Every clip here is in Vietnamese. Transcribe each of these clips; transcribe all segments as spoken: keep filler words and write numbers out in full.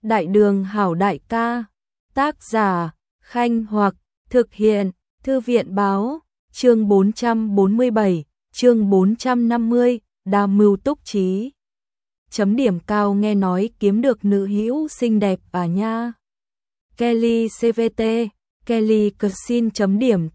Đại đường hảo đại ca, tác giả, Khanh Hoặc, thực hiện, Thư viện báo, chương bốn trăm bốn mươi bảy, chương bốn trăm năm mươi, đa mưu túc trí. Chấm điểm cao nghe nói kiếm được nữ hữu xinh đẹp à nha. Kelly xê vê tê, Kelly Cuisine chấm điểm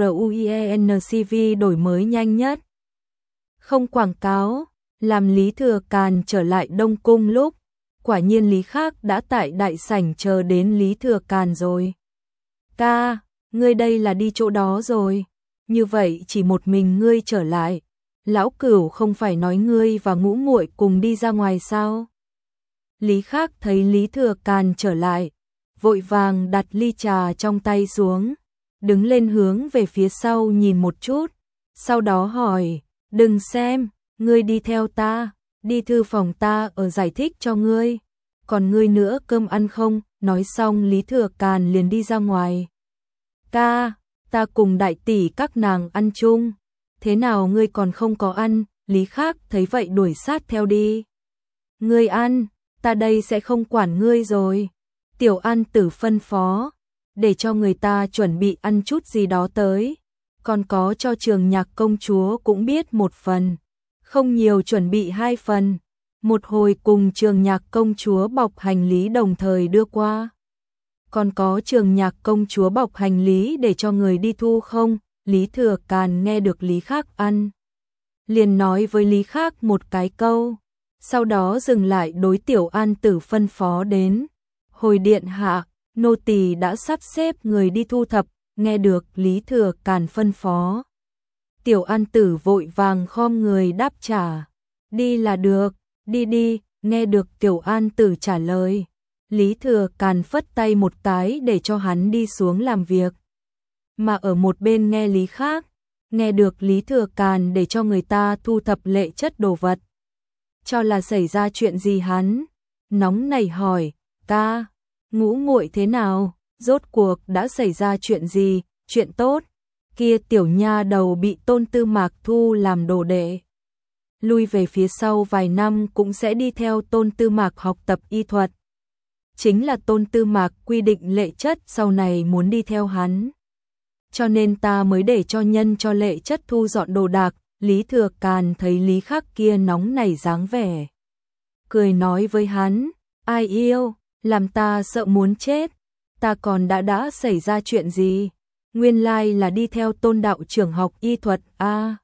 truencv đổi mới nhanh nhất. Không quảng cáo, làm Lý Thừa Càn trở lại Đông Cung lúc, quả nhiên Lý Khác đã tại đại sảnh chờ đến Lý Thừa Càn rồi. Ca, ngươi đây là đi chỗ đó rồi, như vậy chỉ một mình ngươi trở lại. Lão Cửu không phải nói ngươi và Ngũ Muội cùng đi ra ngoài sao? Lý Khác thấy Lý Thừa Càn trở lại, vội vàng đặt ly trà trong tay xuống, đứng lên hướng về phía sau nhìn một chút, sau đó hỏi, đừng xem, ngươi đi theo ta, đi thư phòng ta ở giải thích cho ngươi, còn ngươi nữa cơm ăn không? Nói xong Lý Thừa Càn liền đi ra ngoài. Ca, ta cùng đại tỷ các nàng ăn chung, thế nào ngươi còn không có ăn? Lý Khác thấy vậy đuổi sát theo đi. Ngươi ăn, ta đây sẽ không quản ngươi rồi. Tiểu An Tử phân phó, để cho người ta chuẩn bị ăn chút gì đó tới, còn có cho Trường Nhạc công chúa cũng biết một phần, không nhiều chuẩn bị hai phần, một hồi cùng Trường Nhạc công chúa bọc hành lý đồng thời đưa qua. Còn có Trường Nhạc công chúa bọc hành lý để cho người đi thu không? Lý Thừa Càn nghe được Lý Khác ăn, liền nói với Lý Khác một cái câu, sau đó dừng lại đối Tiểu An Tử phân phó đến. Hồi điện hạ, nô tỳ đã sắp xếp người đi thu thập, nghe được Lý Thừa Càn phân phó. Tiểu An Tử vội vàng khom người đáp trả, đi là được, đi đi, nghe được Tiểu An Tử trả lời. Lý Thừa Càn phất tay một cái để cho hắn đi xuống làm việc. Mà ở một bên nghe Lý Khác, nghe được Lý Thừa Càn để cho người ta thu thập lệ chất đồ vật. Cho là xảy ra chuyện gì hắn, nóng nảy hỏi, ca, Ngũ Muội thế nào, rốt cuộc đã xảy ra chuyện gì? Chuyện tốt, kia tiểu nha đầu bị Tôn Tư Mạc thu làm đồ đệ, lui về phía sau vài năm cũng sẽ đi theo Tôn Tư Mạc học tập y thuật. Chính là Tôn Tư Mạc quy định lệ chất sau này muốn đi theo hắn, cho nên ta mới để cho nhân cho lệ chất thu dọn đồ đạc. Lý Thừa Càn thấy Lý Khác kia nóng nảy dáng vẻ, cười nói với hắn, ai yêu, làm ta sợ muốn chết, ta còn đã đã xảy ra chuyện gì? Nguyên lai là đi theo Tôn đạo trưởng học y thuật a. À,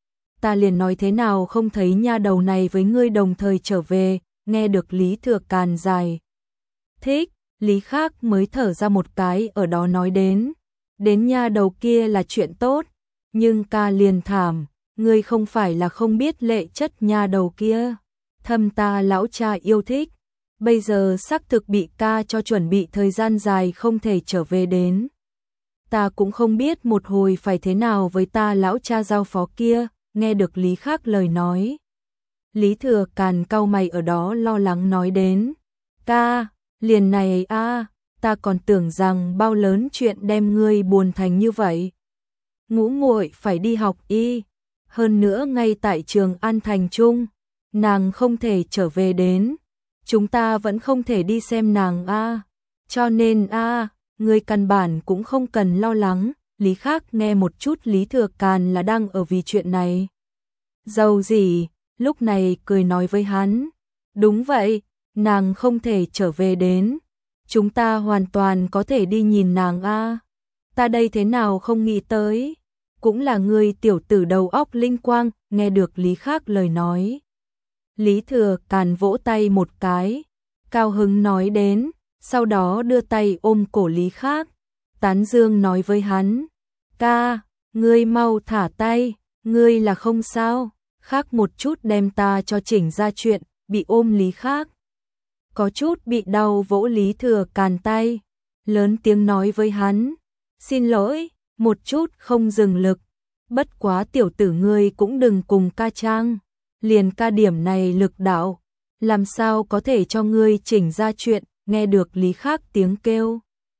ta liền nói thế nào không thấy nha đầu này với ngươi đồng thời trở về. Nghe được Lý Thừa Càn dài thích, Lý Khác mới thở ra một cái, ở đó nói đến, đến nha đầu kia là chuyện tốt, nhưng ca liền thảm, ngươi không phải là không biết lệ chất nha đầu kia, thâm ta lão cha yêu thích, bây giờ xác thực bị ca cho chuẩn bị thời gian dài không thể trở về đến. Ta cũng không biết một hồi phải thế nào với ta lão cha giao phó kia. Nghe được Lý Khác lời nói, Lý Thừa Càn cau mày ở đó lo lắng nói đến, ca, liền này a, à, ta còn tưởng rằng bao lớn chuyện đem ngươi buồn thành như vậy. Ngũ Muội phải đi học y, hơn nữa ngay tại Trường An Thành Trung, nàng không thể trở về đến, chúng ta vẫn không thể đi xem nàng a, à. Cho nên a, à, ngươi căn bản cũng không cần lo lắng. Lý Khác nghe một chút Lý Thừa Càn là đang ở vì chuyện này giàu gì, lúc này cười nói với hắn, đúng vậy, nàng không thể trở về đến, chúng ta hoàn toàn có thể đi nhìn nàng a. À. Ta đây thế nào không nghĩ tới, cũng là ngươi tiểu tử đầu óc linh quang. Nghe được Lý Khác lời nói, Lý Thừa Càn vỗ tay một cái, cao hứng nói đến, sau đó đưa tay ôm cổ Lý Khác, tán dương nói với hắn, ca, ngươi mau thả tay, ngươi là không sao? Khác một chút đem ta cho chỉnh ra chuyện. Bị ôm Lý Khác, có chút bị đau vỗ Lý Thừa Càn tay, lớn tiếng nói với hắn, xin lỗi, một chút không dừng lực, bất quá tiểu tử ngươi cũng đừng cùng ca trang, liền ca điểm này lực đạo, làm sao có thể cho ngươi chỉnh ra chuyện. Nghe được Lý Khác tiếng kêu,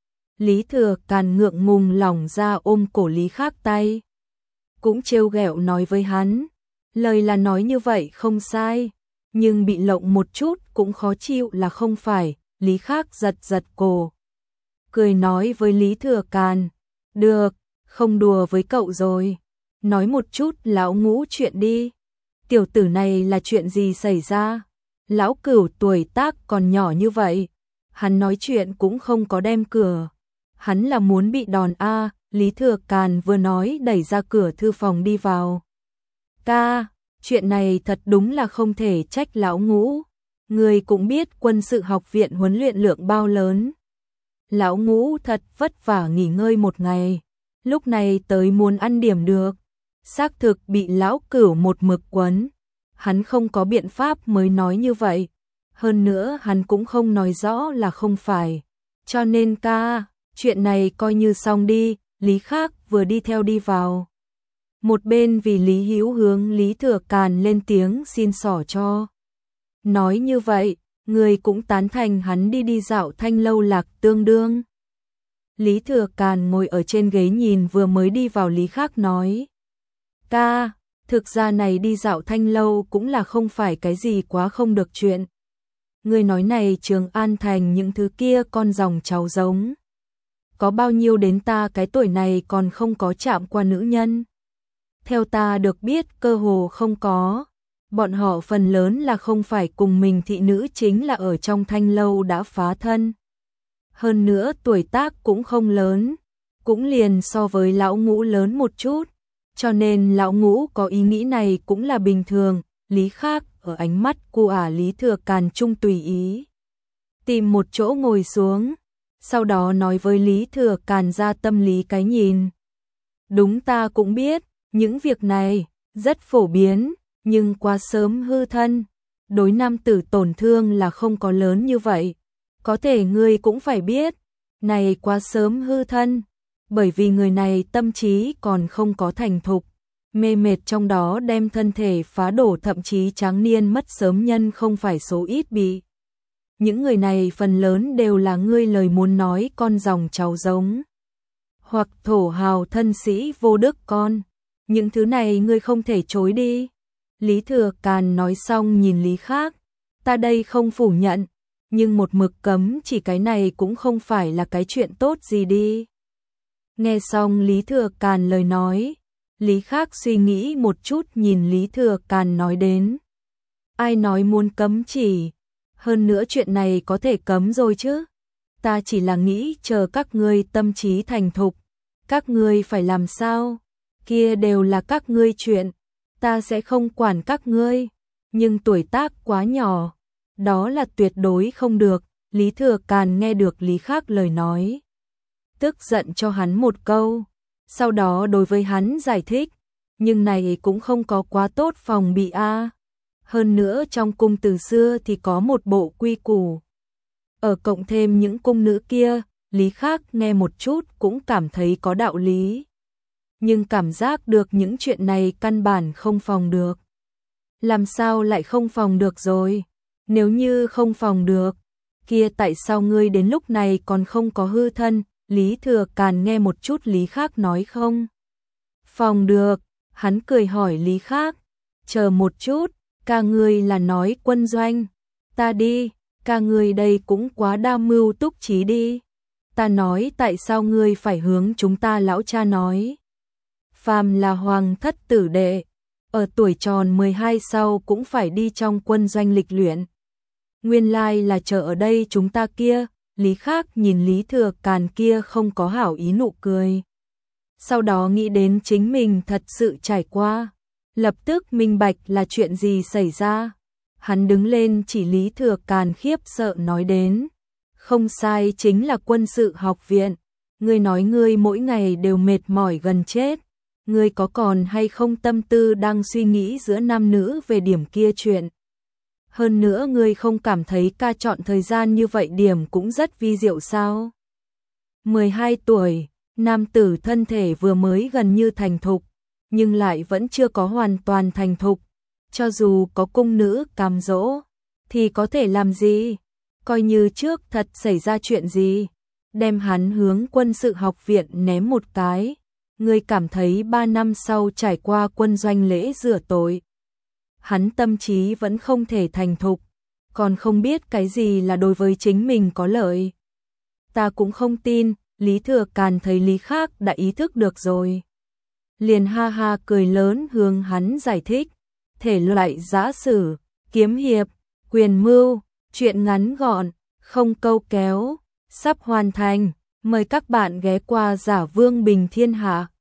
Lý Thừa Càn ngượng ngùng lỏng ra ôm cổ Lý Khác tay, cũng trêu ghẹo nói với hắn, lời là nói như vậy không sai, nhưng bị lộng một chút cũng khó chịu là không phải. Lý Khắc giật giật cổ. Cười nói với Lý Thừa Càn, được, không đùa với cậu rồi. Nói một chút lão Ngũ chuyện đi. Tiểu tử này là chuyện gì xảy ra? Lão Cửu tuổi tác còn nhỏ như vậy. Hắn nói chuyện cũng không có đem cửa. Hắn là muốn bị đòn a. Lý Thừa Càn vừa nói đẩy ra cửa thư phòng đi vào. Ca, chuyện này thật đúng là không thể trách lão Ngũ. Người cũng biết quân sự học viện huấn luyện lượng bao lớn. Lão Ngũ thật vất vả nghỉ ngơi một ngày. Lúc này tới muốn ăn điểm được. Xác thực bị lão Cửu một mực quấn. Hắn không có biện pháp mới nói như vậy. Hơn nữa hắn cũng không nói rõ là không phải. Cho nên ca, chuyện này coi như xong đi. Lý Khắc vừa đi theo đi vào. Một bên vì Lý Hữu hướng Lý Thừa Càn lên tiếng xin xỏ cho. Nói như vậy, người cũng tán thành hắn đi đi dạo Thanh Lâu Lạc Tương đương. Lý Thừa Càn ngồi ở trên ghế nhìn vừa mới đi vào Lý Khắc nói. Ca, thực ra này đi dạo Thanh Lâu cũng là không phải cái gì quá không được chuyện. Người nói này Trường An Thành những thứ kia con dòng cháu giống. Có bao nhiêu đến ta cái tuổi này còn không có chạm qua nữ nhân. Theo ta được biết cơ hồ không có. Bọn họ phần lớn là không phải cùng mình thị nữ chính là ở trong Thanh Lâu đã phá thân. Hơn nữa tuổi tác cũng không lớn. Cũng liền so với lão Ngũ lớn một chút. Cho nên lão Ngũ có ý nghĩ này cũng là bình thường. Lý Khắc ở ánh mắt của ả Lý Thừa Càn trung tùy ý. Tìm một chỗ ngồi xuống. Sau đó nói với Lý Thừa Càn ra tâm lý cái nhìn. Đúng ta cũng biết, những việc này rất phổ biến, nhưng quá sớm hư thân. Đối nam tử tổn thương là không có lớn như vậy. Có thể ngươi cũng phải biết, này quá sớm hư thân. Bởi vì người này tâm trí còn không có thành thục. Mê mệt trong đó đem thân thể phá đổ thậm chí tráng niên mất sớm nhân không phải số ít bị. Những người này phần lớn đều là ngươi lời muốn nói con dòng cháu giống. Hoặc thổ hào thân sĩ vô đức con. Những thứ này ngươi không thể chối đi. Lý Thừa Càn nói xong nhìn Lý Khắc. Ta đây không phủ nhận. Nhưng một mực cấm chỉ cái này cũng không phải là cái chuyện tốt gì đi. Nghe xong Lý Thừa Càn lời nói. Lý Khắc suy nghĩ một chút nhìn Lý Thừa Càn nói đến. Ai nói muốn cấm chỉ. Hơn nữa chuyện này có thể cấm rồi chứ. Ta chỉ là nghĩ chờ các ngươi tâm trí thành thục. Các ngươi phải làm sao? Kia đều là các ngươi chuyện. Ta sẽ không quản các ngươi. Nhưng tuổi tác quá nhỏ. Đó là tuyệt đối không được. Lý Thừa Càn nghe được Lý Khắc lời nói. Tức giận cho hắn một câu. Sau đó đối với hắn giải thích. Nhưng này cũng không có quá tốt phòng bị a. Hơn nữa trong cung từ xưa thì có một bộ quy củ. Ở cộng thêm những cung nữ kia, Lý Khắc nghe một chút cũng cảm thấy có đạo lý. Nhưng cảm giác được những chuyện này căn bản không phòng được. Làm sao lại không phòng được rồi? Nếu như không phòng được, kia tại sao ngươi đến lúc này còn không có hư thân? Lý Thừa Càn nghe một chút Lý Khắc nói không? Phòng được, hắn cười hỏi Lý Khắc. Chờ một chút. Ca ngươi là nói quân doanh. Ta đi, ca ngươi đây cũng quá đa mưu túc trí đi. Ta nói tại sao ngươi phải hướng chúng ta lão cha nói. Phàm là hoàng thất tử đệ. Ở tuổi tròn mười hai sau cũng phải đi trong quân doanh lịch luyện. Nguyên lai là chờ ở đây chúng ta kia. Lý Khắc nhìn Lý Thừa Càn kia không có hảo ý nụ cười. Sau đó nghĩ đến chính mình thật sự trải qua. Lập tức minh bạch là chuyện gì xảy ra. Hắn đứng lên chỉ Lý Thừa Càn khiếp sợ nói đến. Không sai, chính là quân sự học viện. Ngươi nói ngươi mỗi ngày đều mệt mỏi gần chết. Ngươi có còn hay không tâm tư đang suy nghĩ giữa nam nữ về điểm kia chuyện. Hơn nữa ngươi không cảm thấy ca chọn thời gian như vậy điểm cũng rất vi diệu sao. mười hai tuổi, nam tử thân thể vừa mới gần như thành thục. Nhưng lại vẫn chưa có hoàn toàn thành thục. Cho dù có cung nữ cám dỗ, thì có thể làm gì? Coi như trước thật xảy ra chuyện gì? Đem hắn hướng quân sự học viện ném một cái. Ngươi cảm thấy ba năm sau trải qua quân doanh lễ rửa tội. Hắn tâm trí vẫn không thể thành thục. còn không biết cái gì là đối với chính mình có lợi. Ta cũng không tin, Lý Thừa Càn thấy Lý Khắc đã ý thức được rồi. Liền ha ha cười lớn hướng hắn giải thích, thể loại giã sử, kiếm hiệp, quyền mưu, chuyện ngắn gọn, không câu kéo, sắp hoàn thành, mời các bạn ghé qua Giả Vương Bình Thiên Hạ.